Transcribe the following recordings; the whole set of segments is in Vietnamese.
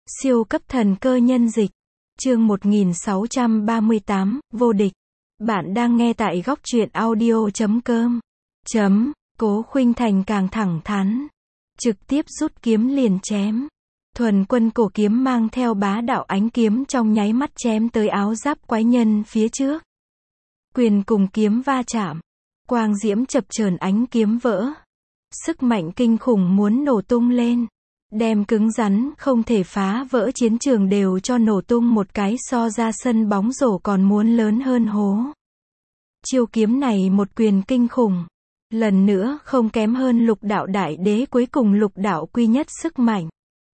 Siêu cấp thần cơ nhân dịch. Chương 1638, vô địch. Bạn đang nghe tại góc truyện audio.com. Cố Khuynh Thành càng thẳng thắn, trực tiếp rút kiếm liền chém. Thuần quân cổ kiếm mang theo bá đạo ánh kiếm trong nháy mắt chém tới áo giáp quái nhân phía trước. Quyền cùng kiếm va chạm, quang diễm chập chờn, ánh kiếm vỡ. Sức mạnh kinh khủng muốn nổ tung lên, đem cứng rắn không thể phá vỡ chiến trường đều cho nổ tung một cái, so ra sân bóng rổ còn muốn lớn hơn hố. Chiêu kiếm này một quyền kinh khủng, lần nữa không kém hơn Lục Đạo Đại Đế cuối cùng Lục Đạo Quy Nhất sức mạnh.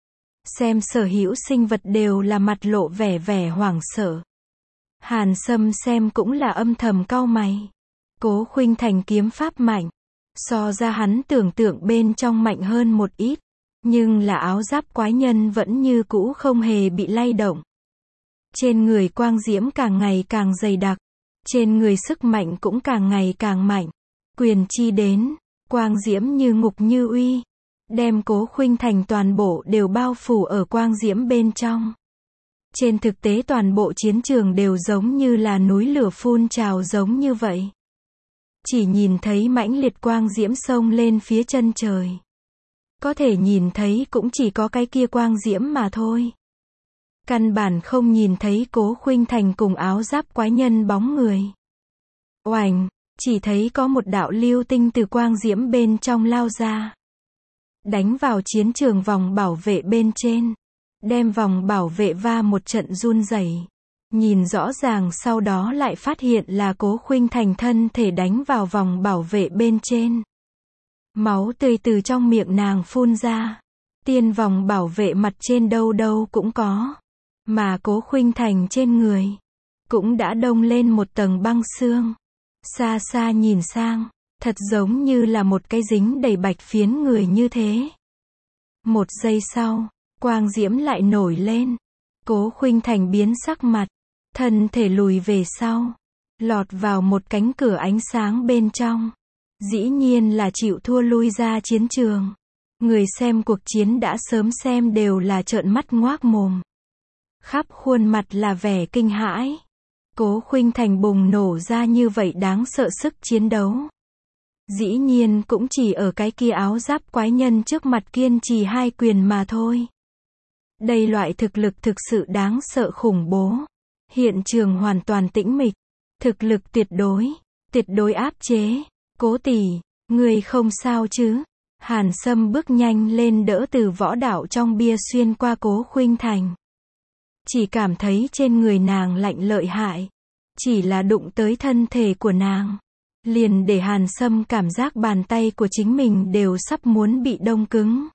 Xem sở hữu sinh vật đều là mặt lộ vẻ hoảng sợ. Hàn Sâm xem cũng là âm thầm cau mày. Cố Khuynh Thành kiếm pháp mạnh, so ra hắn tưởng tượng bên trong mạnh hơn một ít, nhưng là áo giáp quái nhân vẫn như cũ không hề bị lay động. Trên người quang diễm càng ngày càng dày đặc, trên người sức mạnh cũng càng ngày càng mạnh. Quyền chi đến, quang diễm như ngục như uy, đem Cố Khuynh Thành toàn bộ đều bao phủ ở quang diễm bên trong. Trên thực tế toàn bộ chiến trường đều giống như là núi lửa phun trào giống như vậy. Chỉ nhìn thấy mãnh liệt quang diễm xông lên phía chân trời. Có thể nhìn thấy cũng chỉ có cái kia quang diễm mà thôi. Căn bản không nhìn thấy Cố Khuynh Thành cùng áo giáp quái nhân bóng người. Oành, chỉ thấy có một đạo lưu tinh từ quang diễm bên trong lao ra, đánh vào chiến trường vòng bảo vệ bên trên, đem vòng bảo vệ va một trận run rẩy. Nhìn rõ ràng sau đó lại phát hiện là Cố Khuynh Thành thân thể đánh vào vòng bảo vệ bên trên. Máu tươi từ trong miệng nàng phun ra. Tiên vòng bảo vệ mặt trên đâu đâu cũng có. Mà Cố Khuynh Thành trên người cũng đã đông lên một tầng băng xương. Xa xa nhìn sang, thật giống như là một cái dính đầy bạch phiến người như thế. Một giây sau, quang diễm lại nổi lên. Cố Khuynh Thành biến sắc mặt, thân thể lùi về sau, lọt vào một cánh cửa ánh sáng bên trong. Dĩ nhiên là chịu thua lui ra chiến trường. Người xem cuộc chiến đã sớm xem đều là trợn mắt ngoác mồm. Khắp khuôn mặt là vẻ kinh hãi. Cố Khuynh Thành bùng nổ ra như vậy đáng sợ sức chiến đấu. Dĩ nhiên cũng chỉ ở cái kia áo giáp quái nhân trước mặt kiên trì hai quyền mà thôi. Đây loại thực lực thực sự đáng sợ khủng bố. Hiện trường hoàn toàn tĩnh mịch. Thực lực tuyệt đối áp chế. Cố tỷ, người không sao chứ? Hàn Sâm bước nhanh lên đỡ từ võ đạo trong bia xuyên qua Cố Khuynh Thành. Chỉ cảm thấy trên người nàng lạnh lợi hại. Chỉ là đụng tới thân thể của nàng, liền để Hàn Sâm cảm giác bàn tay của chính mình đều sắp muốn bị đông cứng.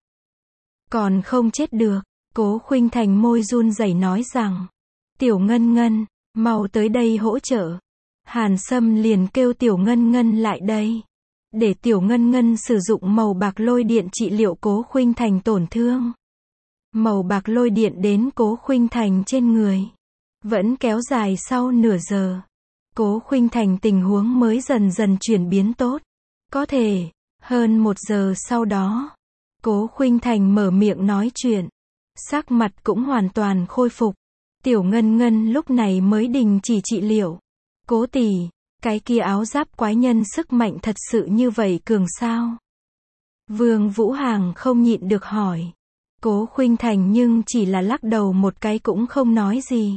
Còn không chết được. Cố Khuynh Thành môi run rẩy nói rằng, Tiểu Ngân Ngân, mau tới đây hỗ trợ. Hàn Sâm liền kêu Tiểu Ngân Ngân lại đây, để Tiểu Ngân Ngân sử dụng màu bạc lôi điện trị liệu Cố Khuynh Thành tổn thương. Màu bạc lôi điện đến Cố Khuynh Thành trên người, vẫn kéo dài sau nửa giờ. Cố Khuynh Thành tình huống mới dần dần chuyển biến tốt. Có thể, hơn 1 giờ sau đó, Cố Khuynh Thành mở miệng nói chuyện. Sắc mặt cũng hoàn toàn khôi phục. Tiểu Ngân Ngân lúc này mới đình chỉ trị liệu. Cố tỷ, cái kia áo giáp quái nhân sức mạnh thật sự như vậy cường sao? Vương Vũ Hàng không nhịn được hỏi. Cố Khuynh Thành nhưng chỉ là lắc đầu một cái cũng không nói gì.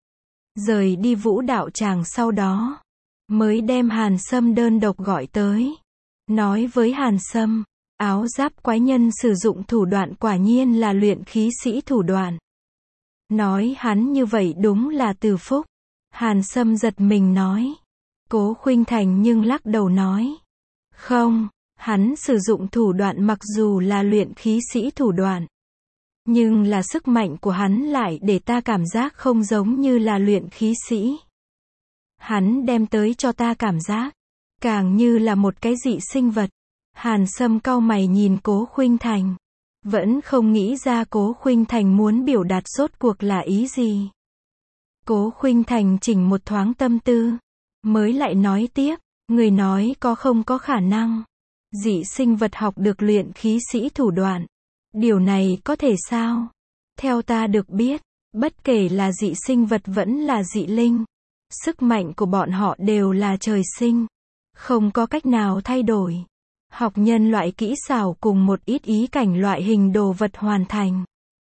Rời đi vũ đạo tràng sau đó, mới đem Hàn Sâm đơn độc gọi tới. Nói với Hàn Sâm, áo giáp quái nhân sử dụng thủ đoạn quả nhiên là luyện khí sĩ thủ đoạn. Nói hắn như vậy đúng là từ phúc. Hàn Sâm giật mình nói. Cố Khuynh Thành nhưng lắc đầu nói. Không, hắn sử dụng thủ đoạn mặc dù là luyện khí sĩ thủ đoạn, nhưng là sức mạnh của hắn lại để ta cảm giác không giống như là luyện khí sĩ. Hắn đem tới cho ta cảm giác, càng như là một cái dị sinh vật. Hàn Sâm cau mày nhìn Cố Khuynh Thành. Vẫn không nghĩ ra Cố Khuynh Thành muốn biểu đạt rốt cuộc là ý gì. Cố Khuynh Thành chỉnh một thoáng tâm tư, mới lại nói tiếp, người nói có không có khả năng dị sinh vật học được luyện khí sĩ thủ đoạn. Điều này có thể sao? Theo ta được biết, bất kể là dị sinh vật vẫn là dị linh, sức mạnh của bọn họ đều là trời sinh, không có cách nào thay đổi. Học nhân loại kỹ xảo cùng một ít ý cảnh loại hình đồ vật hoàn thành.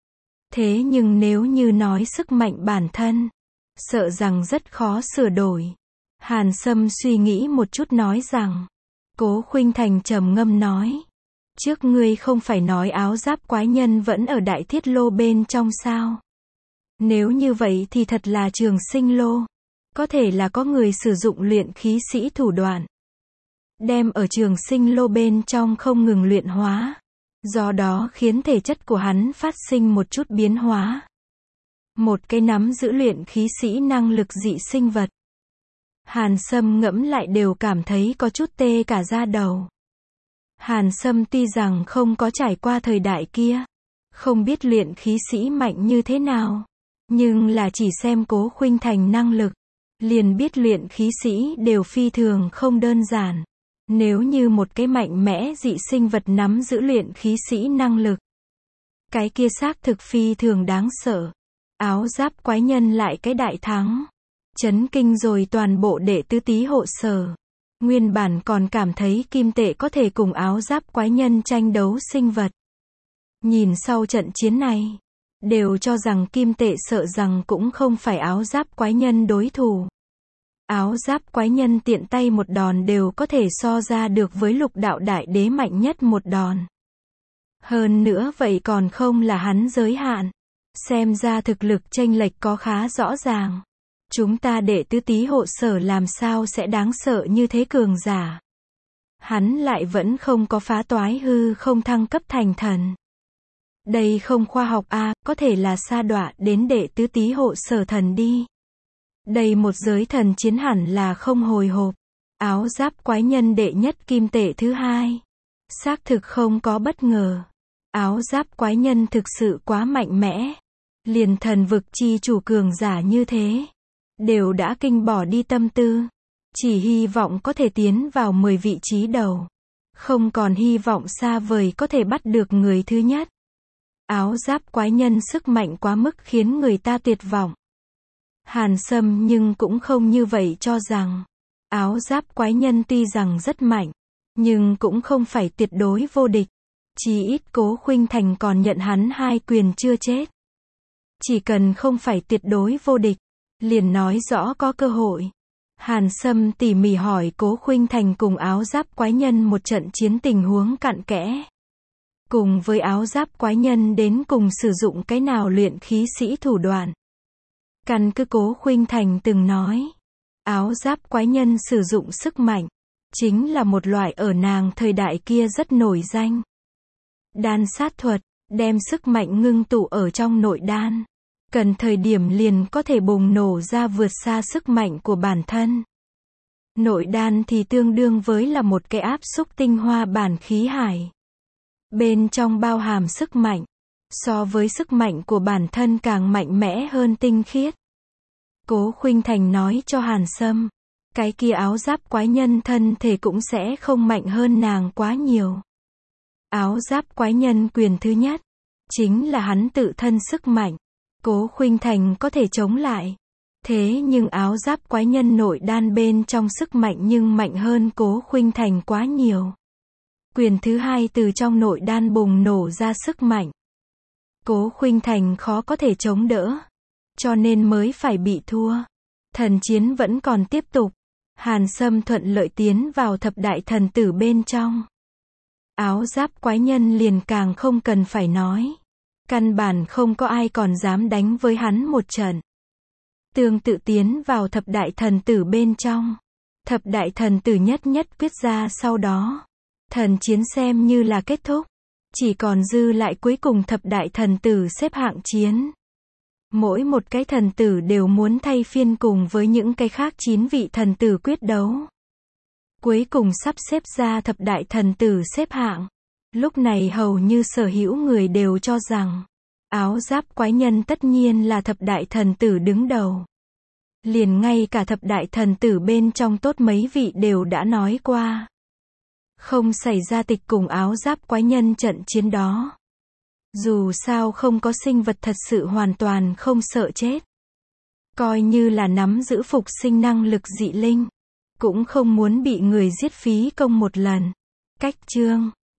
Thế nhưng nếu như nói sức mạnh bản thân, sợ rằng rất khó sửa đổi. Hàn Sâm suy nghĩ một chút nói rằng, Cố Khuynh Thành trầm ngâm nói, trước ngươi không phải nói áo giáp quái nhân vẫn ở Đại Thiết Lô bên trong sao? Nếu như vậy thì thật là Trường Sinh Lô. Có thể là có người sử dụng luyện khí sĩ thủ đoạn, đem ở Trường Sinh Lô bên trong không ngừng luyện hóa, do đó khiến thể chất của hắn phát sinh một chút biến hóa. Một cái nắm giữ luyện khí sĩ năng lực dị sinh vật. Hàn Sâm ngẫm lại đều cảm thấy có chút tê cả da đầu. Hàn Sâm tuy rằng không có trải qua thời đại kia, không biết luyện khí sĩ mạnh như thế nào, nhưng là chỉ xem Cố Khuynh Thành năng lực, liền biết luyện khí sĩ đều phi thường không đơn giản. Nếu như một cái mạnh mẽ dị sinh vật nắm giữ luyện khí sĩ năng lực, cái kia xác thực phi thường đáng sợ. Áo giáp quái nhân lại cái đại thắng, chấn kinh rồi toàn bộ đệ tứ tý hộ sở. Nguyên bản còn cảm thấy kim tệ có thể cùng áo giáp quái nhân tranh đấu sinh vật. Nhìn sau trận chiến này, đều cho rằng kim tệ sợ rằng cũng không phải áo giáp quái nhân đối thủ. Áo giáp quái nhân tiện tay một đòn đều có thể so ra được với Lục Đạo Đại Đế mạnh nhất một đòn. Hơn nữa vậy còn không là hắn giới hạn. Xem ra thực lực chênh lệch có khá rõ ràng. Chúng ta đệ tứ tý hộ sở làm sao sẽ đáng sợ như thế cường giả. Hắn lại vẫn không có phá toái hư không thăng cấp thành thần. Đây không khoa học a, có thể là sa đọa đến đệ tứ tý hộ sở thần đi. Đây một giới thần chiến hẳn là không hồi hộp. Áo giáp quái nhân đệ nhất kim tệ thứ hai. Xác thực không có bất ngờ. Áo giáp quái nhân thực sự quá mạnh mẽ. Liền thần vực chi chủ cường giả như thế, đều đã kinh bỏ đi tâm tư. Chỉ hy vọng có thể tiến vào 10 vị trí đầu. Không còn hy vọng xa vời có thể bắt được người thứ nhất. Áo giáp quái nhân sức mạnh quá mức khiến người ta tuyệt vọng. Hàn Sâm nhưng cũng không như vậy cho rằng. Áo giáp quái nhân tuy rằng rất mạnh, nhưng cũng không phải tuyệt đối vô địch. Chỉ ít Cố Khuynh Thành còn nhận hắn 2 quyền chưa chết. Chỉ cần không phải tuyệt đối vô địch, liền nói rõ có cơ hội. Hàn Sâm tỉ mỉ hỏi Cố Khuynh Thành cùng áo giáp quái nhân một trận chiến tình huống cặn kẽ. Cùng với áo giáp quái nhân đến cùng sử dụng cái nào luyện khí sĩ thủ đoạn. Căn cứ Cố Khuynh Thành từng nói, áo giáp quái nhân sử dụng sức mạnh, chính là một loại ở nàng thời đại kia rất nổi danh. Đan sát thuật, đem sức mạnh ngưng tụ ở trong nội đan. Cần thời điểm liền có thể bùng nổ ra vượt xa sức mạnh của bản thân. Nội đan thì tương đương với là một cái áp xúc tinh hoa bản khí hải. Bên trong bao hàm sức mạnh, so với sức mạnh của bản thân càng mạnh mẽ hơn tinh khiết. Cố Khuynh Thành nói cho Hàn Sâm, cái kia áo giáp quái nhân thân thể cũng sẽ không mạnh hơn nàng quá nhiều. Áo giáp quái nhân quyền thứ nhất, chính là hắn tự thân sức mạnh. Cố Khuynh Thành có thể chống lại. Thế nhưng áo giáp quái nhân nội đan bên trong sức mạnh nhưng mạnh hơn Cố Khuynh Thành quá nhiều. Quyền thứ hai từ trong nội đan bùng nổ ra sức mạnh. Cố Khuynh Thành khó có thể chống đỡ. Cho nên mới phải bị thua. Thần chiến vẫn còn tiếp tục. Hàn Sâm thuận lợi tiến vào thập đại thần tử bên trong. Áo giáp quái nhân liền càng không cần phải nói. Căn bản không có ai còn dám đánh với hắn một trận. Tương tự tiến vào thập đại thần tử bên trong. Thập đại thần tử nhất nhất quyết ra sau đó. Thần chiến xem như là kết thúc. Chỉ còn dư lại cuối cùng thập đại thần tử xếp hạng chiến. Mỗi một cái thần tử đều muốn thay phiên cùng với những cái khác 9 vị thần tử quyết đấu. Cuối cùng sắp xếp ra thập đại thần tử xếp hạng. Lúc này hầu như sở hữu người đều cho rằng, áo giáp quái nhân tất nhiên là thập đại thần tử đứng đầu. Liền ngay cả thập đại thần tử bên trong tốt mấy vị đều đã nói qua. Không xảy ra tịch cùng áo giáp quái nhân trận chiến đó. Dù sao không có sinh vật thật sự hoàn toàn không sợ chết. Coi như là nắm giữ phục sinh năng lực dị linh. Cũng không muốn bị người giết phí công một lần. Cách chương